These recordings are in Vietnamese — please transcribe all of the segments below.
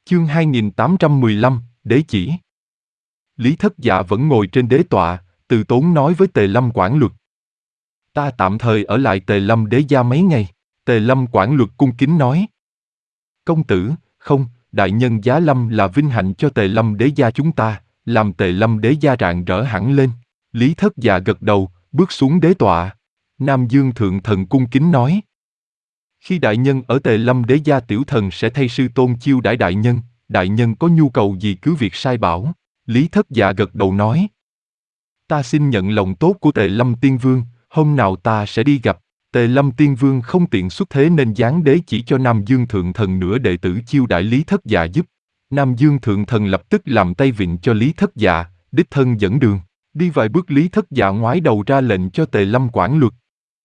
Chương 2815, Đế chỉ. Lý Thất Dạ vẫn ngồi trên đế tọa, từ tốn nói với Tề Lâm Quảng Luật. Ta tạm thời ở lại Tề Lâm Đế gia mấy ngày. Tề Lâm Quảng Luật cung kính nói. Công tử, không, đại nhân giá lâm là vinh hạnh cho Tề Lâm Đế gia chúng ta, làm Tề Lâm Đế gia rạng rỡ hẳn lên. Lý Thất Dạ gật đầu, bước xuống đế tọa. Nam Dương Thượng Thần cung kính nói. Khi đại nhân ở Tề Lâm Đế gia, tiểu thần sẽ thay sư tôn chiêu đãi đại nhân có nhu cầu gì cứ việc sai bảo. Lý Thất Dạ gật đầu nói. Ta xin nhận lòng tốt của Tề Lâm Tiên Vương, hôm nào ta sẽ đi gặp. Tề Lâm Tiên Vương không tiện xuất thế nên giáng đế chỉ cho Nam Dương Thượng Thần nửa đệ tử chiêu đãi Lý Thất Dạ giúp. Nam Dương Thượng Thần lập tức làm tay vịn cho Lý Thất Dạ, đích thân dẫn đường. Đi vài bước Lý Thất Dạ ngoái đầu ra lệnh cho Tề Lâm Quảng Luật.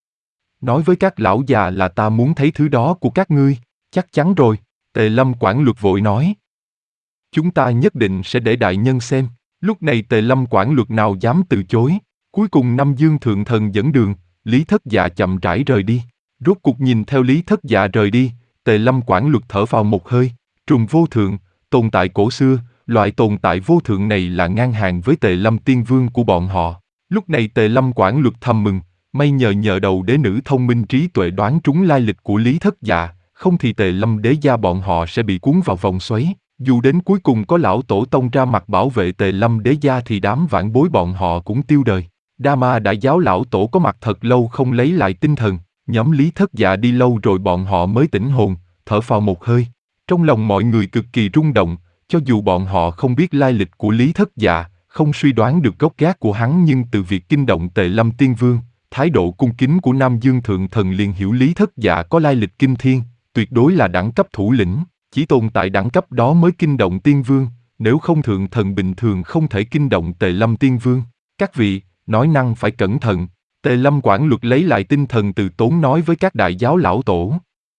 Nói với các lão già là ta muốn thấy thứ đó của các ngươi. Chắc chắn rồi, Tề Lâm Quảng Luật vội nói. Chúng ta nhất định sẽ để đại nhân xem. Lúc này Tề Lâm Quảng Luật nào dám từ chối. Cuối cùng Nam Dương Thượng Thần dẫn đường, Lý Thất Dạ chậm rãi rời đi. Rốt cuộc nhìn theo Lý Thất Dạ rời đi, Tề Lâm Quảng Luật thở vào một hơi. Trùng vô thượng, tồn tại cổ xưa, loại tồn tại vô thượng này là ngang hàng với Tề Lâm Tiên Vương của bọn họ. Lúc này Tề Lâm Quảng Luật thầm mừng, may nhờ đầu đế nữ thông minh trí tuệ đoán trúng lai lịch của Lý Thất Dạ, không thì Tề Lâm Đế gia bọn họ sẽ bị cuốn vào vòng xoáy. Dù đến cuối cùng có lão tổ tông ra mặt bảo vệ Tề Lâm Đế gia thì đám vãn bối bọn họ cũng tiêu đời. Đa Ma Đại Giáo lão tổ có mặt thật lâu không lấy lại tinh thần, nhóm Lý Thất Dạ đi lâu rồi bọn họ mới tỉnh hồn, thở phào một hơi. Trong lòng mọi người cực kỳ rung động, cho dù bọn họ không biết lai lịch của Lý Thất Dạ, không suy đoán được gốc gác của hắn, nhưng từ việc kinh động Tề Lâm Tiên Vương, thái độ cung kính của Nam Dương Thượng Thần liền hiểu Lý Thất Dạ có lai lịch kinh thiên, tuyệt đối là đẳng cấp thủ lĩnh, chỉ tồn tại đẳng cấp đó mới kinh động Tiên Vương, nếu không Thượng Thần bình thường không thể kinh động Tề Lâm Tiên Vương. Các vị, nói năng phải cẩn thận. Tề Lâm Quảng Luật lấy lại tinh thần từ tốn nói với các đại giáo lão tổ.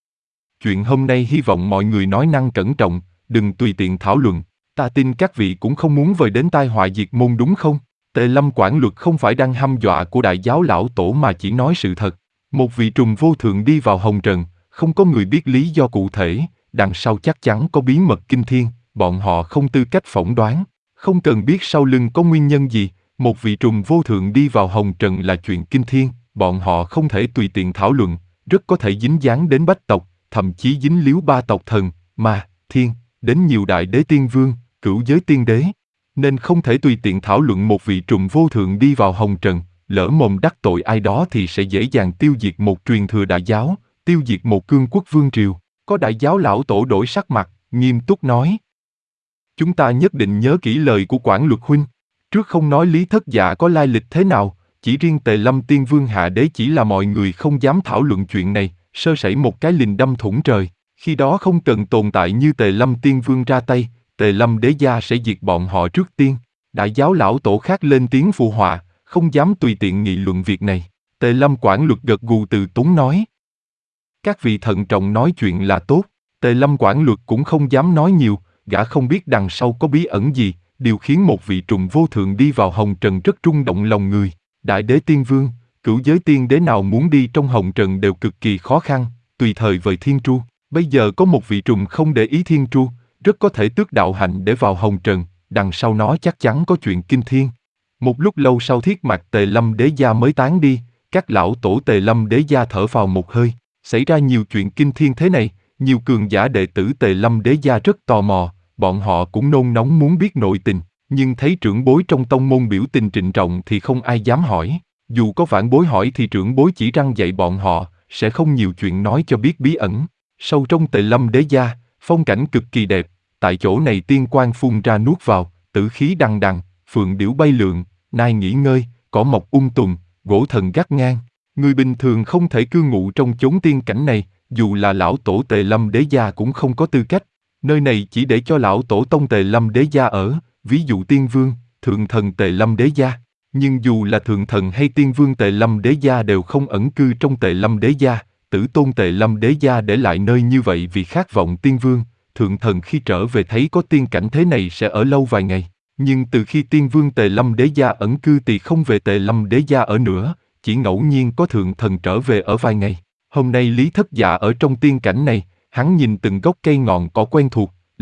Chuyện hôm nay hy vọng mọi người nói năng cẩn trọng, đừng tùy tiện thảo luận. Ta tin các vị cũng không muốn vời đến tai họa diệt môn đúng không? Tề Lâm Quảng Luật không phải đang hăm dọa của đại giáo lão tổ mà chỉ nói sự thật. Một vị trùng vô thượng đi vào hồng trần, không có người biết lý do cụ thể, đằng sau chắc chắn có bí mật kinh thiên, bọn họ không tư cách phỏng đoán, không cần biết sau lưng có nguyên nhân gì. Một vị trùng vô thượng đi vào hồng trần là chuyện kinh thiên, bọn họ không thể tùy tiện thảo luận, rất có thể dính dáng đến bách tộc, thậm chí dính líu ba tộc thần, ma, thiên, đến nhiều đại đế tiên vương, cửu giới tiên đế. Nên không thể tùy tiện thảo luận một vị trùng vô thượng đi vào hồng trần, lỡ mồm đắc tội ai đó thì sẽ dễ dàng tiêu diệt một truyền thừa đại giáo, tiêu diệt một cương quốc vương triều. Có đại giáo lão tổ đổi sắc mặt, nghiêm túc nói. Chúng ta nhất định nhớ kỹ lời của Quảng Luật huynh. Trước không nói Lý Thất Dạ có lai lịch thế nào, chỉ riêng Tề Lâm Tiên Vương hạ đế chỉ là mọi người không dám thảo luận chuyện này, sơ sẩy một cái liền đâm thủng trời. Khi đó không cần tồn tại như Tề Lâm Tiên Vương ra tay, Tề Lâm Đế gia sẽ diệt bọn họ trước tiên. Đại giáo lão tổ khác lên tiếng phụ họa, không dám tùy tiện nghị luận việc này. Tề Lâm Quảng Luật gật gù từ tốn nói. Các vị thận trọng nói chuyện là tốt. Tề Lâm Quảng Luật cũng không dám nói nhiều, gã không biết đằng sau có bí ẩn gì. Điều khiến một vị trùng vô thượng đi vào hồng trần rất rung động lòng người. Đại đế tiên vương, cửu giới tiên đế nào muốn đi trong hồng trần đều cực kỳ khó khăn, tùy thời vời thiên tru. Bây giờ có một vị trùng không để ý thiên tru, rất có thể tước đạo hạnh để vào hồng trần, đằng sau nó chắc chắn có chuyện kinh thiên. Một lúc lâu sau thiết mạc Tề Lâm Đế gia mới tán đi, các lão tổ Tề Lâm Đế gia thở vào một hơi. Xảy ra nhiều chuyện kinh thiên thế này, nhiều cường giả đệ tử Tề Lâm Đế gia rất tò mò. Bọn họ cũng nôn nóng muốn biết nội tình, nhưng thấy trưởng bối trong tông môn biểu tình trịnh trọng thì không ai dám hỏi. Dù có vãn bối hỏi thì trưởng bối chỉ răn dạy bọn họ, sẽ không nhiều chuyện nói cho biết bí ẩn. Sâu trong Tề Lâm Đế gia, phong cảnh cực kỳ đẹp, tại chỗ này tiên quang phun ra nuốt vào, tử khí đằng đằng, phượng điểu bay lượn, nai nghỉ ngơi, cỏ mọc tùm, gỗ thần gác ngang. Người bình thường không thể cư ngụ trong chốn tiên cảnh này, dù là lão tổ Tề Lâm Đế gia cũng không có tư cách. Nơi này chỉ để cho lão tổ tông Tề Lâm Đế gia ở, ví dụ tiên vương, thượng thần Tề Lâm Đế gia. Nhưng dù là thượng thần hay tiên vương Tề Lâm Đế gia đều không ẩn cư trong Tề Lâm Đế gia, tử tôn Tề Lâm Đế gia để lại nơi như vậy vì khát vọng tiên vương, thượng thần khi trở về thấy có tiên cảnh thế này sẽ ở lâu vài ngày. Nhưng từ khi tiên vương Tề Lâm Đế gia ẩn cư thì không về Tề Lâm Đế gia ở nữa, chỉ ngẫu nhiên có thượng thần trở về ở vài ngày. Hôm nay Lý Thất Dạ ở trong tiên cảnh này, hắn nhìn từng gốc cây ngọn cỏ quen thuộc,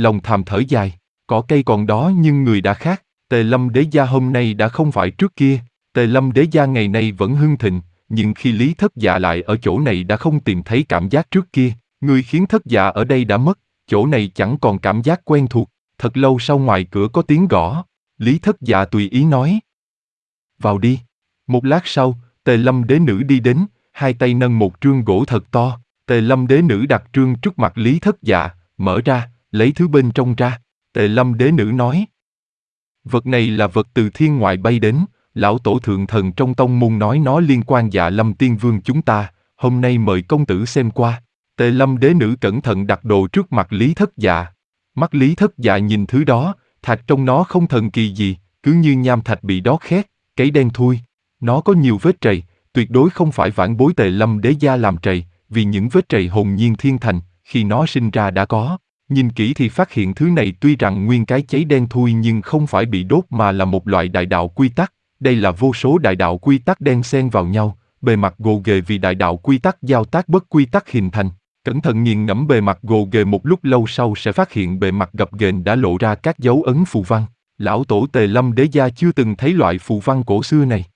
lòng thầm thở dài. Cỏ cây còn đó nhưng người đã khác. Tề Lâm Đế Gia hôm nay đã không phải trước kia. Tề Lâm Đế Gia ngày nay vẫn hưng thịnh, nhưng khi Lý Thất Dạ lại ở chỗ này đã không tìm thấy cảm giác trước kia. Người khiến Thất Dạ ở đây đã mất, chỗ này chẳng còn cảm giác quen thuộc. Thật lâu sau ngoài cửa có tiếng gõ. Lý Thất Dạ tùy ý nói. Vào đi. Một lát sau, Tề Lâm Đế Nữ đi đến, hai tay nâng một trương gỗ thật to. Tề Lâm Đế Nữ đặt trương trước mặt Lý Thất Dạ, mở ra, lấy thứ bên trong ra. Tề Lâm Đế Nữ nói. Vật này là vật từ thiên ngoại bay đến, lão tổ thượng thần trong tông môn nói nó liên quan Dạ Lâm Tiên Vương chúng ta, hôm nay mời công tử xem qua. Tề Lâm Đế Nữ cẩn thận đặt đồ trước mặt Lý Thất Dạ. Mắt Lý Thất Dạ nhìn thứ đó, thạch trong nó không thần kỳ gì, cứ như nham thạch bị đốt khét, cái đen thui. Nó có nhiều vết trầy, tuyệt đối không phải vãn bối Tề Lâm Đế Gia làm trầy, vì những vết trầy hồn nhiên thiên thành, khi nó sinh ra đã có. Nhìn kỹ thì phát hiện thứ này tuy rằng nguyên cái cháy đen thui nhưng không phải bị đốt mà là một loại đại đạo quy tắc. Đây là vô số đại đạo quy tắc đen xen vào nhau, bề mặt gồ ghề vì đại đạo quy tắc giao tác bất quy tắc hình thành. Cẩn thận nghiền ngẫm bề mặt gồ ghề một lúc lâu sau sẽ phát hiện bề mặt gập ghềnh đã lộ ra các dấu ấn phù văn. Lão tổ Tề Lâm Đế Gia chưa từng thấy loại phù văn cổ xưa này.